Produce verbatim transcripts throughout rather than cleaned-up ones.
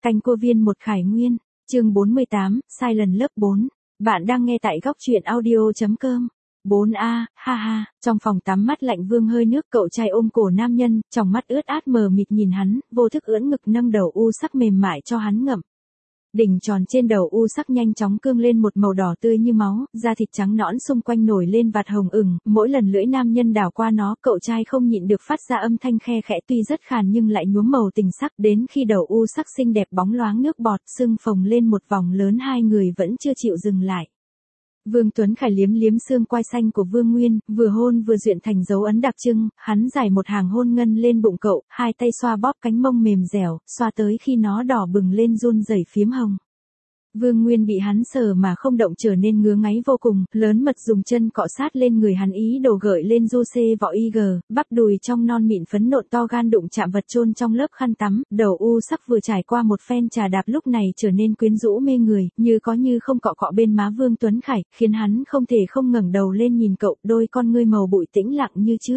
Canh Cua Viên một Khải Nguyên, chương bốn mươi tám, sai lần lớp bốn. Bạn đang nghe tại góc truyện audio.com. bốn A, ha ha, trong phòng tắm mắt lạnh vương hơi nước, cậu trai ôm cổ nam nhân, trong mắt ướt át mờ mịt nhìn hắn, vô thức ưỡn ngực nâng đầu u sắc mềm mại cho hắn ngậm. Đỉnh tròn trên đầu u sắc nhanh chóng cương lên một màu đỏ tươi như máu, da thịt trắng nõn xung quanh nổi lên vạt hồng ửng, mỗi lần lưỡi nam nhân đảo qua nó, cậu trai không nhịn được phát ra âm thanh khe khẽ tuy rất khàn nhưng lại nhuốm màu tình sắc, đến khi đầu u sắc xinh đẹp bóng loáng nước bọt, sưng phồng lên một vòng lớn, hai người vẫn chưa chịu dừng lại. Vương Tuấn Khải liếm liếm xương quai xanh của Vương Nguyên, vừa hôn vừa duyện thành dấu ấn đặc trưng, hắn giải một hàng hôn ngân lên bụng cậu, hai tay xoa bóp cánh mông mềm dẻo, xoa tới khi nó đỏ bừng lên run rẩy phiếm hồng. Vương Nguyên bị hắn sờ mà không động trở nên ngứa ngáy vô cùng, lớn mật dùng chân cọ sát lên người hắn ý đồ gợi lên du xê vỏ y gờ, bắp đùi trong non mịn phấn nộn to gan đụng chạm vật chôn trong lớp khăn tắm, đầu u sắc vừa trải qua một phen trà đạp lúc này trở nên quyến rũ mê người, như có như không cọ cọ bên má Vương Tuấn Khải, khiến hắn không thể không ngẩng đầu lên nhìn cậu, đôi con ngươi màu bụi tĩnh lặng như trước.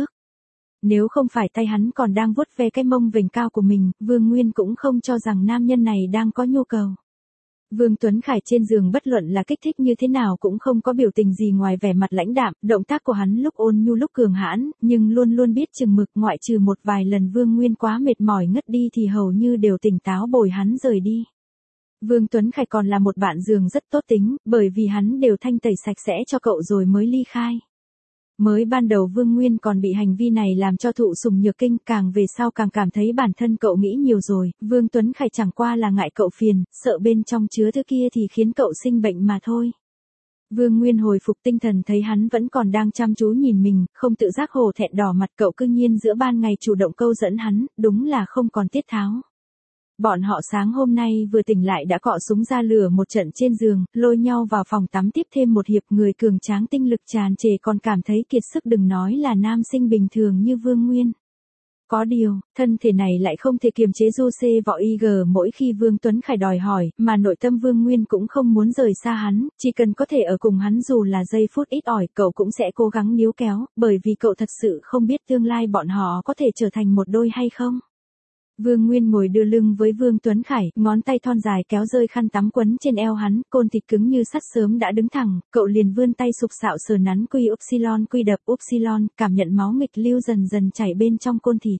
Nếu không phải tay hắn còn đang vuốt ve cái mông vểnh cao của mình, Vương Nguyên cũng không cho rằng nam nhân này đang có nhu cầu. Vương Tuấn Khải trên giường bất luận là kích thích như thế nào cũng không có biểu tình gì ngoài vẻ mặt lãnh đạm, động tác của hắn lúc ôn nhu lúc cường hãn, nhưng luôn luôn biết chừng mực, ngoại trừ một vài lần Vương Nguyên quá mệt mỏi ngất đi thì hầu như đều tỉnh táo bồi hắn rời đi. Vương Tuấn Khải còn là một bạn giường rất tốt tính, bởi vì hắn đều thanh tẩy sạch sẽ cho cậu rồi mới ly khai. Mới ban đầu Vương Nguyên còn bị hành vi này làm cho thụ sủng nhược kinh, càng về sau càng cảm thấy bản thân cậu nghĩ nhiều rồi, Vương Tuấn Khải chẳng qua là ngại cậu phiền, sợ bên trong chứa thứ kia thì khiến cậu sinh bệnh mà thôi. Vương Nguyên hồi phục tinh thần thấy hắn vẫn còn đang chăm chú nhìn mình, không tự giác hổ thẹn đỏ mặt, cậu cư nhiên giữa ban ngày chủ động câu dẫn hắn, đúng là không còn tiết tháo. Bọn họ sáng hôm nay vừa tỉnh lại đã cọ súng ra lửa một trận trên giường, lôi nhau vào phòng tắm tiếp thêm một hiệp, người cường tráng tinh lực tràn trề còn cảm thấy kiệt sức, đừng nói là nam sinh bình thường như Vương Nguyên. Có điều, thân thể này lại không thể kiềm chế du xê vỏ y gờ mỗi khi Vương Tuấn Khải đòi hỏi, mà nội tâm Vương Nguyên cũng không muốn rời xa hắn, chỉ cần có thể ở cùng hắn dù là giây phút ít ỏi, cậu cũng sẽ cố gắng níu kéo, bởi vì cậu thật sự không biết tương lai bọn họ có thể trở thành một đôi hay không. Vương Nguyên ngồi đưa lưng với Vương Tuấn Khải, ngón tay thon dài kéo rơi khăn tắm quấn trên eo hắn, côn thịt cứng như sắt sớm đã đứng thẳng, cậu liền vươn tay sục sạo sờ nắn quy upsilon quy đập upsilon, cảm nhận máu nghịch lưu dần dần chảy bên trong côn thịt.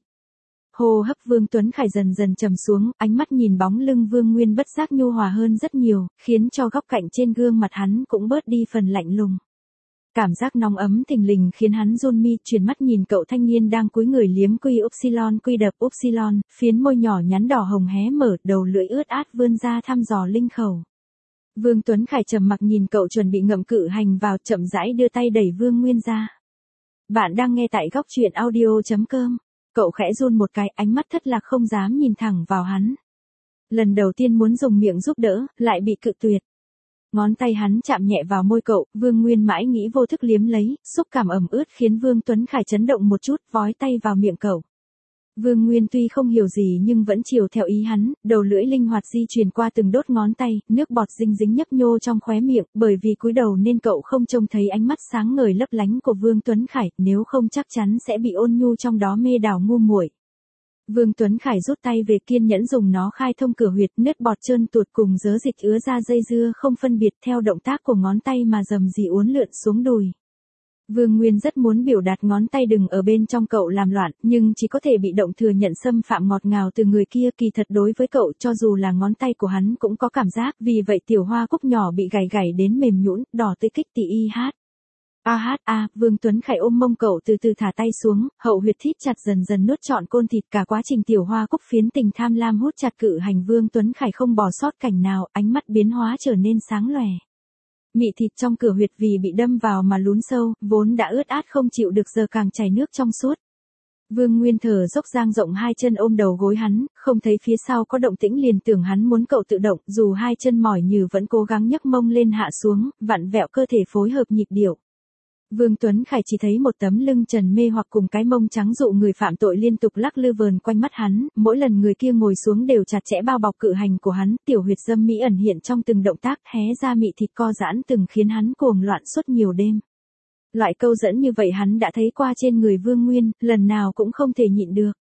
Hô hấp Vương Tuấn Khải dần dần trầm xuống, ánh mắt nhìn bóng lưng Vương Nguyên bất giác nhu hòa hơn rất nhiều, khiến cho góc cạnh trên gương mặt hắn cũng bớt đi phần lạnh lùng. Cảm giác nóng ấm thình lình khiến hắn run mi, chuyển mắt nhìn cậu thanh niên đang cúi người liếm quy upsilon quy đập upsilon, phiến môi nhỏ nhắn đỏ hồng hé mở, đầu lưỡi ướt át vươn ra thăm dò linh khẩu. Vương Tuấn Khải trầm mặc nhìn cậu chuẩn bị ngậm cự hành vào, chậm rãi đưa tay đẩy Vương Nguyên ra. Bạn đang nghe tại góc truyện audio.com. Cậu khẽ run một cái, ánh mắt thất lạc không dám nhìn thẳng vào hắn. Lần đầu tiên muốn dùng miệng giúp đỡ, lại bị cự tuyệt. Ngón tay hắn chạm nhẹ vào môi cậu, Vương Nguyên mãi nghĩ vô thức liếm lấy, xúc cảm ẩm ướt khiến Vương Tuấn Khải chấn động một chút, vói tay vào miệng cậu. Vương Nguyên tuy không hiểu gì nhưng vẫn chiều theo ý hắn, đầu lưỡi linh hoạt di chuyển qua từng đốt ngón tay, nước bọt dinh dính nhấp nhô trong khóe miệng, bởi vì cúi đầu nên cậu không trông thấy ánh mắt sáng ngời lấp lánh của Vương Tuấn Khải, nếu không chắc chắn sẽ bị ôn nhu trong đó mê đảo ngu muội. Vương Tuấn Khải rút tay về, kiên nhẫn dùng nó khai thông cửa huyệt, nước bọt trơn tuột cùng dớ dịch ứa ra dây dưa không phân biệt theo động tác của ngón tay mà dầm dì uốn lượn xuống đùi. Vương Nguyên rất muốn biểu đạt ngón tay đừng ở bên trong cậu làm loạn, nhưng chỉ có thể bị động thừa nhận xâm phạm ngọt ngào từ người kia, kỳ thật đối với cậu cho dù là ngón tay của hắn cũng có cảm giác, vì vậy tiểu hoa cúc nhỏ bị gảy gảy đến mềm nhũn, đỏ tới kích tỉ y hát. A hát a, Vương Tuấn Khải ôm mông cậu từ từ thả tay xuống, hậu huyệt thít chặt dần dần nuốt trọn côn thịt, cả quá trình tiểu hoa cúc phiến tình tham lam hút chặt cự hành Vương Tuấn Khải không bỏ sót cảnh nào, ánh mắt biến hóa trở nên sáng lòe. Mị thịt trong cửa huyệt vì bị đâm vào mà lún sâu, vốn đã ướt át không chịu được giờ càng chảy nước trong suốt. Vương Nguyên thở dốc dang rộng hai chân ôm đầu gối hắn, không thấy phía sau có động tĩnh liền tưởng hắn muốn cậu tự động, dù hai chân mỏi nhừ vẫn cố gắng nhấc mông lên hạ xuống, vặn vẹo cơ thể phối hợp nhịp điệu. Vương Tuấn Khải chỉ thấy một tấm lưng trần mê hoặc cùng cái mông trắng dụ người phạm tội liên tục lắc lư vờn quanh mắt hắn, mỗi lần người kia ngồi xuống đều chặt chẽ bao bọc cự hành của hắn, tiểu huyệt dâm mỹ ẩn hiện trong từng động tác, hé ra mị thịt co giãn từng khiến hắn cuồng loạn suốt nhiều đêm. Loại câu dẫn như vậy hắn đã thấy qua trên người Vương Nguyên, lần nào cũng không thể nhịn được.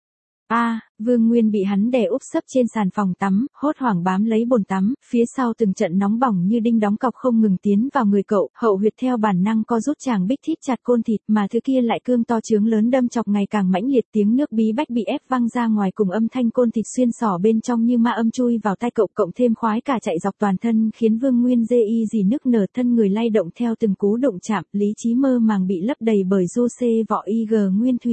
A, à, Vương Nguyên bị hắn đè úp sấp trên sàn phòng tắm, hốt hoảng bám lấy bồn tắm, phía sau từng trận nóng bỏng như đinh đóng cọc không ngừng tiến vào người cậu, hậu huyệt theo bản năng co rút chàng bích thít chặt côn thịt mà thứ kia lại cương to trướng lớn đâm chọc ngày càng mãnh liệt, tiếng nước bí bách bị ép văng ra ngoài cùng âm thanh côn thịt xuyên xỏ bên trong như ma âm chui vào tai cậu, cộng thêm khoái cả chạy dọc toàn thân khiến Vương Nguyên dê y gì nức nở, thân người lay động theo từng cú động chạm, lý trí mơ màng bị lấp đầy bởi du xê vọ y g nguyên thủy.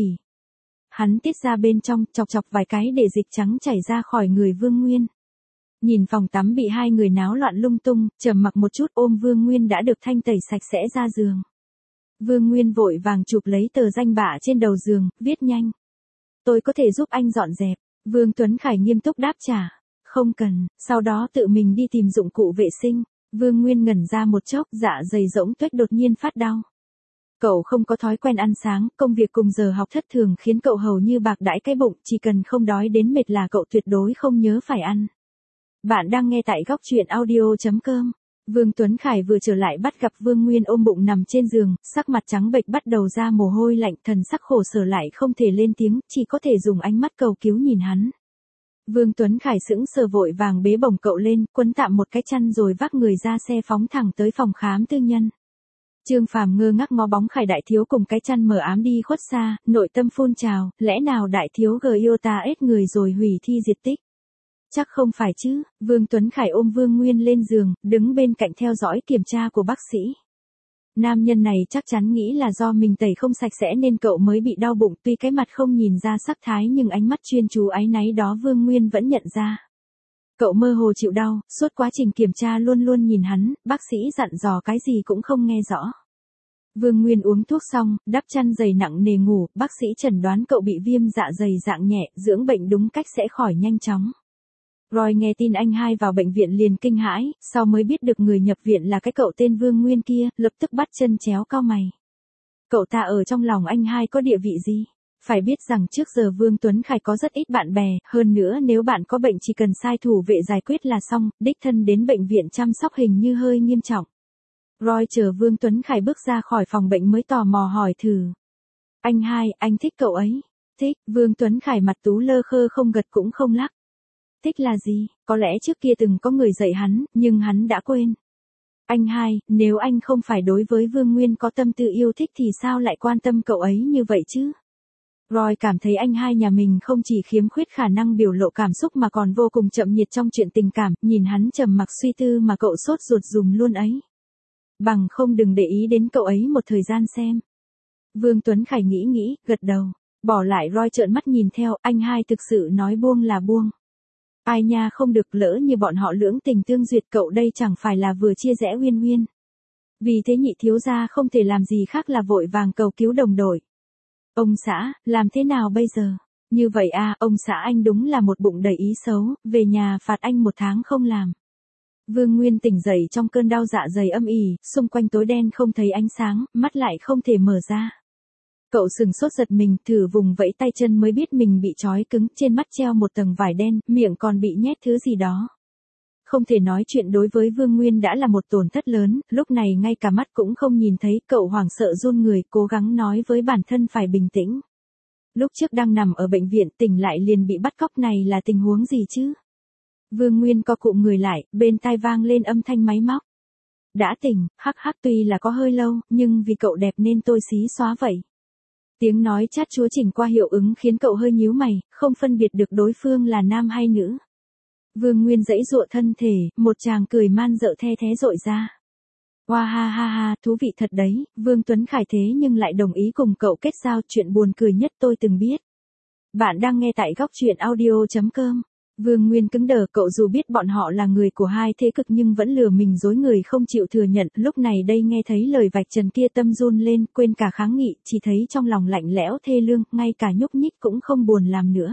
Hắn tiết ra bên trong, chọc chọc vài cái để dịch trắng chảy ra khỏi người Vương Nguyên. Nhìn phòng tắm bị hai người náo loạn lung tung, trầm mặc một chút ôm Vương Nguyên đã được thanh tẩy sạch sẽ ra giường. Vương Nguyên vội vàng chụp lấy tờ danh bạ trên đầu giường, viết nhanh. Tôi có thể giúp anh dọn dẹp. Vương Tuấn Khải nghiêm túc đáp trả. Không cần, sau đó tự mình đi tìm dụng cụ vệ sinh. Vương Nguyên ngẩn ra một chốc, dạ dày rỗng tuếch đột nhiên phát đau. Cậu không có thói quen ăn sáng, công việc cùng giờ học thất thường khiến cậu hầu như bạc đãi cái bụng, chỉ cần không đói đến mệt là cậu tuyệt đối không nhớ phải ăn. Bạn đang nghe tại góc truyện audio chấm com. Vương Tuấn Khải vừa trở lại bắt gặp Vương Nguyên ôm bụng nằm trên giường, sắc mặt trắng bệch bắt đầu ra mồ hôi lạnh, thần sắc khổ sở lại không thể lên tiếng, chỉ có thể dùng ánh mắt cầu cứu nhìn hắn. Vương Tuấn Khải sững sờ vội vàng bế bổng cậu lên, quấn tạm một cái chăn rồi vác người ra xe phóng thẳng tới phòng khám tư nhân. Trương Phàm ngơ ngác ngó bóng Khải đại thiếu cùng cái chăn mờ ám đi khuất xa, nội tâm phun trào, lẽ nào đại thiếu gờ yêu ta ết người rồi hủy thi diệt tích? Chắc không phải chứ. Vương Tuấn Khải ôm Vương Nguyên lên giường, đứng bên cạnh theo dõi kiểm tra của bác sĩ. Nam nhân này chắc chắn nghĩ là do mình tẩy không sạch sẽ nên cậu mới bị đau bụng, tuy cái mặt không nhìn ra sắc thái nhưng ánh mắt chuyên chú áy náy đó Vương Nguyên vẫn nhận ra. Cậu mơ hồ chịu đau, suốt quá trình kiểm tra luôn luôn nhìn hắn, bác sĩ dặn dò cái gì cũng không nghe rõ. Vương Nguyên uống thuốc xong, đắp chăn dày nặng nề ngủ, bác sĩ chẩn đoán cậu bị viêm dạ dày dạng nhẹ, dưỡng bệnh đúng cách sẽ khỏi nhanh chóng. Roy nghe tin anh hai vào bệnh viện liền kinh hãi, sau mới biết được người nhập viện là cái cậu tên Vương Nguyên kia, lập tức bắt chân chéo cau mày. Cậu ta ở trong lòng anh hai có địa vị gì? Phải biết rằng trước giờ Vương Tuấn Khải có rất ít bạn bè, hơn nữa nếu bạn có bệnh chỉ cần sai thủ vệ giải quyết là xong, đích thân đến bệnh viện chăm sóc hình như hơi nghiêm trọng. Roy chờ Vương Tuấn Khải bước ra khỏi phòng bệnh mới tò mò hỏi thử. Anh hai, anh thích cậu ấy? Thích. Vương Tuấn Khải mặt tú lơ khơ không gật cũng không lắc. Thích là gì? Có lẽ trước kia từng có người dạy hắn, nhưng hắn đã quên. Anh hai, nếu anh không phải đối với Vương Nguyên có tâm tư yêu thích thì sao lại quan tâm cậu ấy như vậy chứ? Roy cảm thấy anh hai nhà mình không chỉ khiếm khuyết khả năng biểu lộ cảm xúc mà còn vô cùng chậm nhiệt trong chuyện tình cảm, nhìn hắn trầm mặc suy tư mà cậu sốt ruột dùm luôn ấy. Bằng không đừng để ý đến cậu ấy một thời gian xem. Vương Tuấn Khải nghĩ nghĩ, gật đầu, bỏ lại Roy trợn mắt nhìn theo, anh hai thực sự nói buông là buông. Ai nha không được, lỡ như bọn họ lưỡng tình tương duyệt, cậu đây chẳng phải là vừa chia rẽ uyên uyên. Vì thế nhị thiếu gia không thể làm gì khác là vội vàng cầu cứu đồng đội. Ông xã, làm thế nào bây giờ? Như vậy à, ông xã anh đúng là một bụng đầy ý xấu, về nhà phạt anh một tháng không làm. Vương Nguyên tỉnh dậy trong cơn đau dạ dày âm ỉ, xung quanh tối đen không thấy ánh sáng, mắt lại không thể mở ra. Cậu sừng sốt giật mình, thử vùng vẫy tay chân mới biết mình bị trói cứng, trên mắt treo một tầng vải đen, miệng còn bị nhét thứ gì đó. Không thể nói chuyện đối với Vương Nguyên đã là một tổn thất lớn, lúc này ngay cả mắt cũng không nhìn thấy, cậu hoảng sợ run người, cố gắng nói với bản thân phải bình tĩnh. Lúc trước đang nằm ở bệnh viện tỉnh lại liền bị bắt cóc này là tình huống gì chứ? Vương Nguyên co cụm người lại, bên tai vang lên âm thanh máy móc. Đã tỉnh, hắc hắc, tuy là có hơi lâu, nhưng vì cậu đẹp nên tôi xí xóa vậy. Tiếng nói chát chúa chỉnh qua hiệu ứng khiến cậu hơi nhíu mày, không phân biệt được đối phương là nam hay nữ. Vương Nguyên giãy giụa thân thể, một tràng cười man dợ the thế rội ra. Hoa ha ha ha, thú vị thật đấy, Vương Tuấn Khải thế nhưng lại đồng ý cùng cậu kết giao, chuyện buồn cười nhất tôi từng biết. Bạn đang nghe tại góc truyện audio chấm com. Vương Nguyên cứng đờ, cậu dù biết bọn họ là người của hai thế cực nhưng vẫn lừa mình dối người không chịu thừa nhận, lúc này đây nghe thấy lời vạch trần kia tâm run lên, quên cả kháng nghị, chỉ thấy trong lòng lạnh lẽo thê lương, ngay cả nhúc nhích cũng không buồn làm nữa.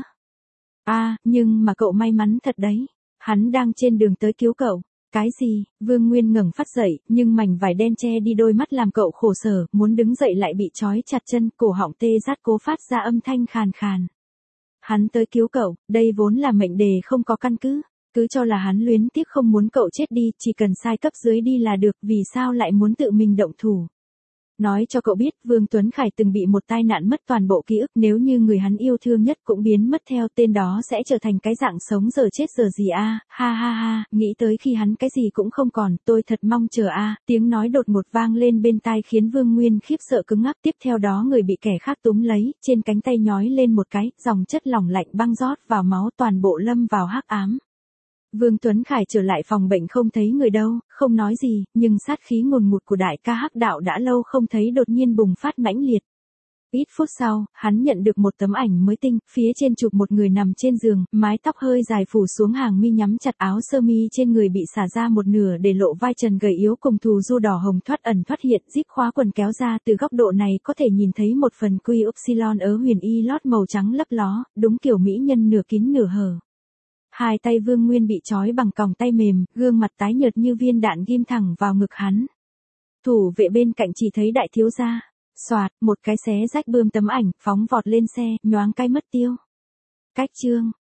A, à, nhưng mà cậu may mắn thật đấy, hắn đang trên đường tới cứu cậu. Cái gì? Vương Nguyên ngẩng phát dậy, nhưng mảnh vải đen che đi đôi mắt làm cậu khổ sở, muốn đứng dậy lại bị trói chặt chân, cổ họng tê rát cố phát ra âm thanh khàn khàn. Hắn tới cứu cậu, đây vốn là mệnh đề không có căn cứ, cứ cho là hắn luyến tiếc không muốn cậu chết đi, chỉ cần sai cấp dưới đi là được, vì sao lại muốn tự mình động thủ. Nói cho cậu biết, Vương Tuấn Khải từng bị một tai nạn mất toàn bộ ký ức, nếu như người hắn yêu thương nhất cũng biến mất theo, tên đó sẽ trở thành cái dạng sống giờ chết giờ gì a, ha ha ha, nghĩ tới khi hắn cái gì cũng không còn, tôi thật mong chờ a, tiếng nói đột ngột vang lên bên tai khiến Vương Nguyên khiếp sợ cứng ngắc, tiếp theo đó người bị kẻ khác túm lấy, trên cánh tay nhói lên một cái, dòng chất lỏng lạnh băng rót vào máu, toàn bộ lâm vào hắc ám. Vương Tuấn Khải trở lại phòng bệnh không thấy người đâu, không nói gì, nhưng sát khí ngùn ngụt của đại ca Hắc Đạo đã lâu không thấy đột nhiên bùng phát mãnh liệt. Ít phút sau, hắn nhận được một tấm ảnh mới tinh, phía trên chụp một người nằm trên giường, mái tóc hơi dài phủ xuống hàng mi, nhắm chặt, áo sơ mi trên người bị xả ra một nửa để lộ vai trần gầy yếu cùng thù du đỏ hồng thoát ẩn thoát hiện, zip khóa quần kéo ra, từ góc độ này có thể nhìn thấy một phần quy upsilon ớ huyền y lót màu trắng lấp ló, đúng kiểu mỹ nhân nửa kín nửa hở. Hai tay Vương Nguyên bị trói bằng còng tay mềm, gương mặt tái nhợt như viên đạn ghim thẳng vào ngực hắn. Thủ vệ bên cạnh chỉ thấy đại thiếu gia. Soạt, một cái xé rách bươm tấm ảnh, phóng vọt lên xe, nhoáng cái mất tiêu. Cách chương.